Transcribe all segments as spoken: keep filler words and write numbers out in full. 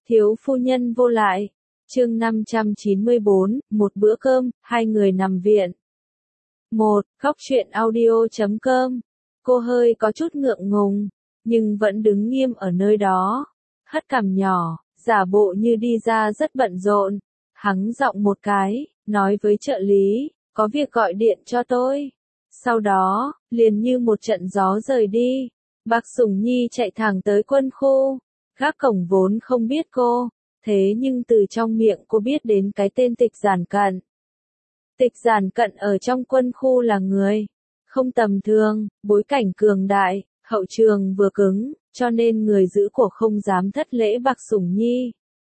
Thiếu phu nhân vô lại. Chương năm trăm chín mươi bốn, một bữa cơm, hai người nằm viện. một. Góc truyện audio chấm com. Cô hơi có chút ngượng ngùng, nhưng vẫn đứng nghiêm ở nơi đó, hất cằm nhỏ, giả bộ như đi ra rất bận rộn, hắng giọng một cái, nói với trợ lý, có việc gọi điện cho tôi. Sau đó, liền như một trận gió rời đi, Bạc Sủng Nhi chạy thẳng tới quân khu. Gác cổng vốn không biết cô, thế nhưng từ trong miệng cô biết đến cái tên Tịch Giản Cận. Tịch Giản Cận ở trong quân khu là người không tầm thường, bối cảnh cường đại, hậu trường vừa cứng, cho nên người giữ của không dám thất lễ Bạc Sủng Nhi.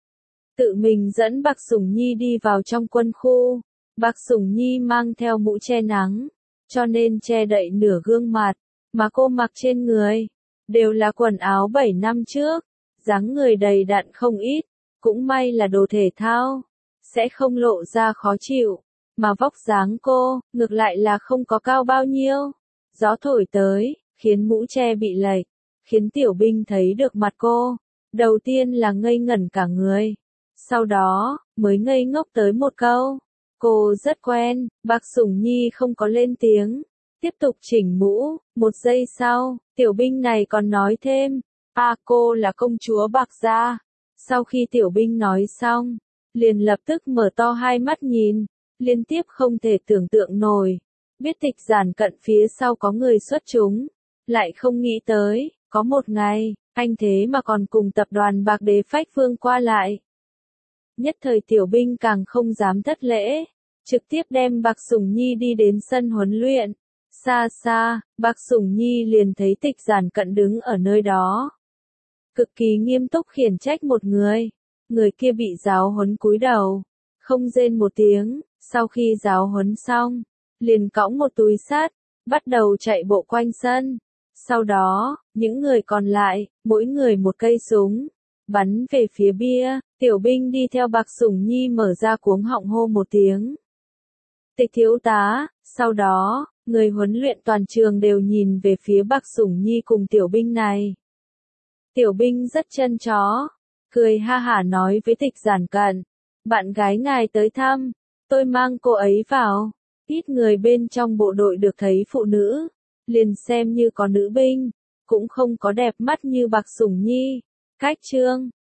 Tự mình dẫn Bạc Sủng Nhi đi vào trong quân khu. Bạc Sủng Nhi mang theo mũ che nắng, cho nên che đậy nửa gương mặt, mà cô mặc trên người đều là quần áo bảy năm trước, dáng người đầy đặn không ít, cũng may là đồ thể thao, sẽ không lộ ra khó chịu, mà vóc dáng cô, ngược lại là không có cao bao nhiêu. Gió thổi tới, khiến mũ che bị lệch, khiến Tiểu Binh thấy được mặt cô, đầu tiên là ngây ngẩn cả người, sau đó, mới ngây ngốc tới một câu. Cô rất quen. Bạc Sủng Nhi không có lên tiếng, tiếp tục chỉnh mũ. Một giây sau, Tiểu Binh này còn nói thêm, à cô là công chúa Bạc gia. Sau khi Tiểu Binh nói xong, liền lập tức mở to hai mắt nhìn, liên tiếp không thể tưởng tượng nổi, biết Tịch Giản Cận phía sau có người xuất chúng, lại không nghĩ tới, có một ngày, anh thế mà còn cùng tập đoàn Bạc Đế Phách Vương qua lại. Nhất thời Tiểu Binh càng không dám thất lễ, trực tiếp đem Bạc Sủng Nhi đi đến sân huấn luyện. Xa xa, Bạc Sủng Nhi liền thấy Tịch Giản Cận đứng ở nơi đó, cực kỳ nghiêm túc khiển trách một người. Người kia bị giáo huấn cúi đầu, không rên một tiếng, sau khi giáo huấn xong, liền cõng một túi sắt, bắt đầu chạy bộ quanh sân. Sau đó, những người còn lại, mỗi người một cây súng, bắn về phía bia. Tiểu Binh đi theo Bạc Sủng Nhi mở ra cuống họng hô một tiếng, Tịch thiếu tá. Sau đó, người huấn luyện toàn trường đều nhìn về phía Bạc Sủng Nhi cùng Tiểu Binh này. Tiểu Binh rất chân chó, cười ha hả nói với Tịch Giản Cận, bạn gái ngài tới thăm, tôi mang cô ấy vào. Ít người bên trong bộ đội được thấy phụ nữ, liền xem như có nữ binh, cũng không có đẹp mắt như Bạc Sủng Nhi. Cách chương